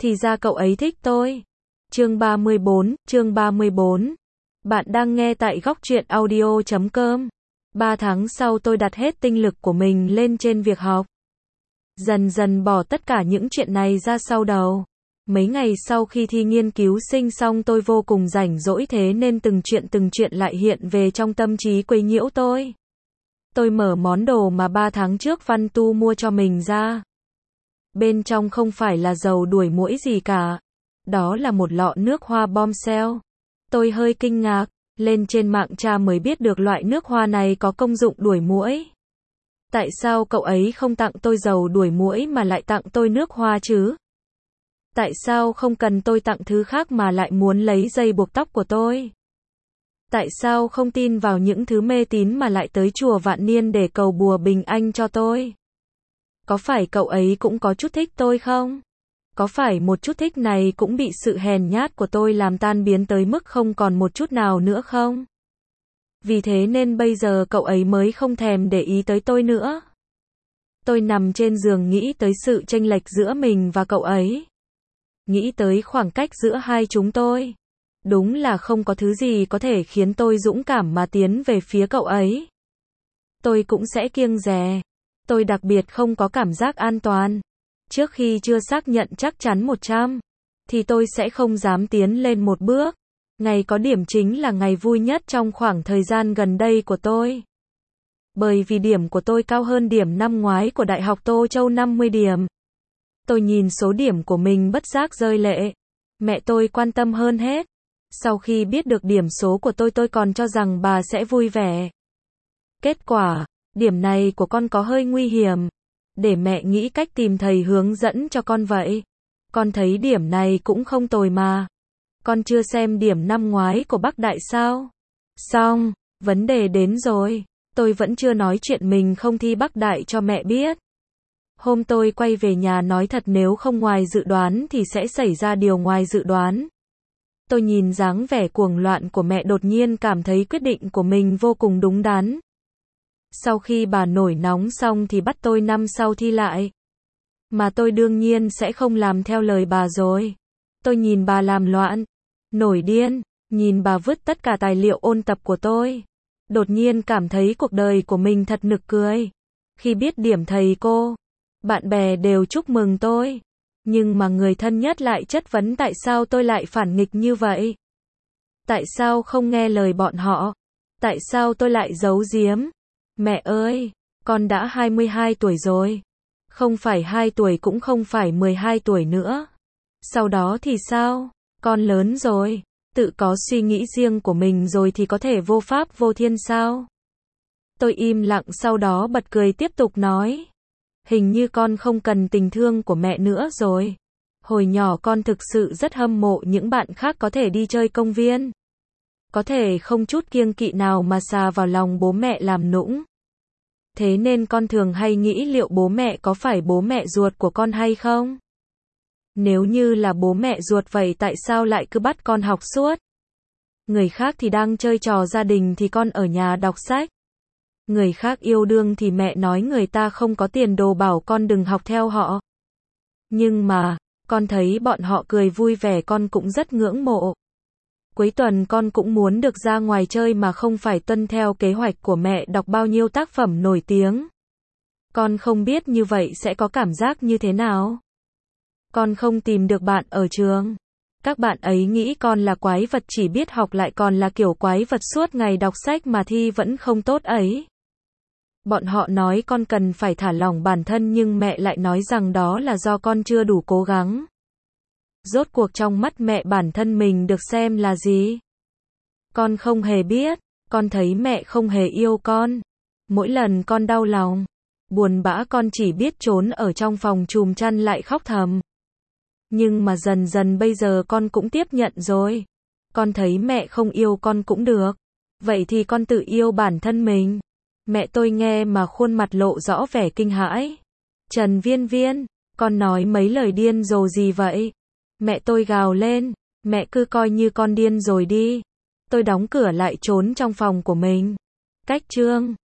Thì ra cậu ấy thích tôi. Chương 34. Bạn đang nghe tại góc truyện audio.com. 3 tháng sau tôi đặt hết tinh lực của mình lên trên việc học. Dần dần bỏ tất cả những chuyện này ra sau đầu. Mấy ngày sau khi thi nghiên cứu sinh xong tôi vô cùng rảnh rỗi, thế nên từng chuyện lại hiện về trong tâm trí quấy nhiễu tôi. Tôi mở món đồ mà 3 tháng trước Văn Tu mua cho mình ra. Bên trong không phải là dầu đuổi muỗi gì cả. Đó là một lọ nước hoa Bombshell. Tôi hơi kinh ngạc, lên trên mạng tra mới biết được loại nước hoa này có công dụng đuổi muỗi. Tại sao cậu ấy không tặng tôi dầu đuổi muỗi mà lại tặng tôi nước hoa chứ? Tại sao không cần tôi tặng thứ khác mà lại muốn lấy dây buộc tóc của tôi? Tại sao không tin vào những thứ mê tín mà lại tới chùa Vạn Niên để cầu bùa bình an cho tôi? Có phải cậu ấy cũng có chút thích tôi không? Có phải một chút thích này cũng bị sự hèn nhát của tôi làm tan biến tới mức không còn một chút nào nữa không? Vì thế nên bây giờ cậu ấy mới không thèm để ý tới tôi nữa. Tôi nằm trên giường nghĩ tới sự chênh lệch giữa mình và cậu ấy. Nghĩ tới khoảng cách giữa hai chúng tôi. Đúng là không có thứ gì có thể khiến tôi dũng cảm mà tiến về phía cậu ấy. Tôi cũng sẽ kiêng dè. Tôi đặc biệt không có cảm giác an toàn. Trước khi chưa xác nhận chắc chắn 100, thì tôi sẽ không dám tiến lên một bước. Ngày có điểm chính là ngày vui nhất trong khoảng thời gian gần đây của tôi. Bởi vì điểm của tôi cao hơn điểm năm ngoái của Đại học Tô Châu 50 điểm. Tôi nhìn số điểm của mình bất giác rơi lệ. Mẹ tôi quan tâm hơn hết. Sau khi biết được điểm số của tôi còn cho rằng bà sẽ vui vẻ. Kết quả, điểm này của con có hơi nguy hiểm. Để mẹ nghĩ cách tìm thầy hướng dẫn cho con vậy. Con thấy điểm này cũng không tồi mà. Con chưa xem điểm năm ngoái của Bắc Đại sao? Xong, vấn đề đến rồi. Tôi vẫn chưa nói chuyện mình không thi Bắc Đại cho mẹ biết. Hôm tôi quay về nhà nói thật nếu không ngoài dự đoán thì sẽ xảy ra điều ngoài dự đoán. Tôi nhìn dáng vẻ cuồng loạn của mẹ đột nhiên cảm thấy quyết định của mình vô cùng đúng đắn. Sau khi bà nổi nóng xong thì bắt tôi năm sau thi lại. Mà tôi đương nhiên sẽ không làm theo lời bà rồi. Tôi nhìn bà làm loạn, nổi điên, nhìn bà vứt tất cả tài liệu ôn tập của tôi. Đột nhiên cảm thấy cuộc đời của mình thật nực cười. Khi biết điểm thầy cô, bạn bè đều chúc mừng tôi. Nhưng mà người thân nhất lại chất vấn tại sao tôi lại phản nghịch như vậy. Tại sao không nghe lời bọn họ? Tại sao tôi lại giấu giếm? Mẹ ơi, con đã 22 tuổi rồi. Không phải 2 tuổi cũng không phải 12 tuổi nữa. Sau đó thì sao? Con lớn rồi, tự có suy nghĩ riêng của mình rồi thì có thể vô pháp vô thiên sao? Tôi im lặng sau đó bật cười tiếp tục nói. Hình như con không cần tình thương của mẹ nữa rồi. Hồi nhỏ con thực sự rất hâm mộ những bạn khác có thể đi chơi công viên. Có thể không chút kiêng kỵ nào mà xà vào lòng bố mẹ làm nũng. Thế nên con thường hay nghĩ liệu bố mẹ có phải bố mẹ ruột của con hay không? Nếu như là bố mẹ ruột vậy tại sao lại cứ bắt con học suốt? Người khác thì đang chơi trò gia đình thì con ở nhà đọc sách. Người khác yêu đương thì mẹ nói người ta không có tiền đồ bảo con đừng học theo họ. Nhưng mà, con thấy bọn họ cười vui vẻ con cũng rất ngưỡng mộ. Cuối tuần con cũng muốn được ra ngoài chơi mà không phải tuân theo kế hoạch của mẹ đọc bao nhiêu tác phẩm nổi tiếng. Con không biết như vậy sẽ có cảm giác như thế nào. Con không tìm được bạn ở trường. Các bạn ấy nghĩ con là quái vật chỉ biết học lại còn là kiểu quái vật suốt ngày đọc sách mà thi vẫn không tốt ấy. Bọn họ nói con cần phải thả lỏng bản thân nhưng mẹ lại nói rằng đó là do con chưa đủ cố gắng. Rốt cuộc trong mắt mẹ bản thân mình được xem là gì? Con không hề biết, con thấy mẹ không hề yêu con. Mỗi lần con đau lòng, buồn bã con chỉ biết trốn ở trong phòng chùm chăn lại khóc thầm. Nhưng mà dần dần bây giờ con cũng tiếp nhận rồi. Con thấy mẹ không yêu con cũng được. Vậy thì con tự yêu bản thân mình. Mẹ tôi nghe mà khuôn mặt lộ rõ vẻ kinh hãi. Trần Viên Viên, con nói mấy lời điên rồ gì vậy? Mẹ tôi gào lên, mẹ cứ coi như con điên rồi đi. Tôi đóng cửa lại trốn trong phòng của mình. Cách chương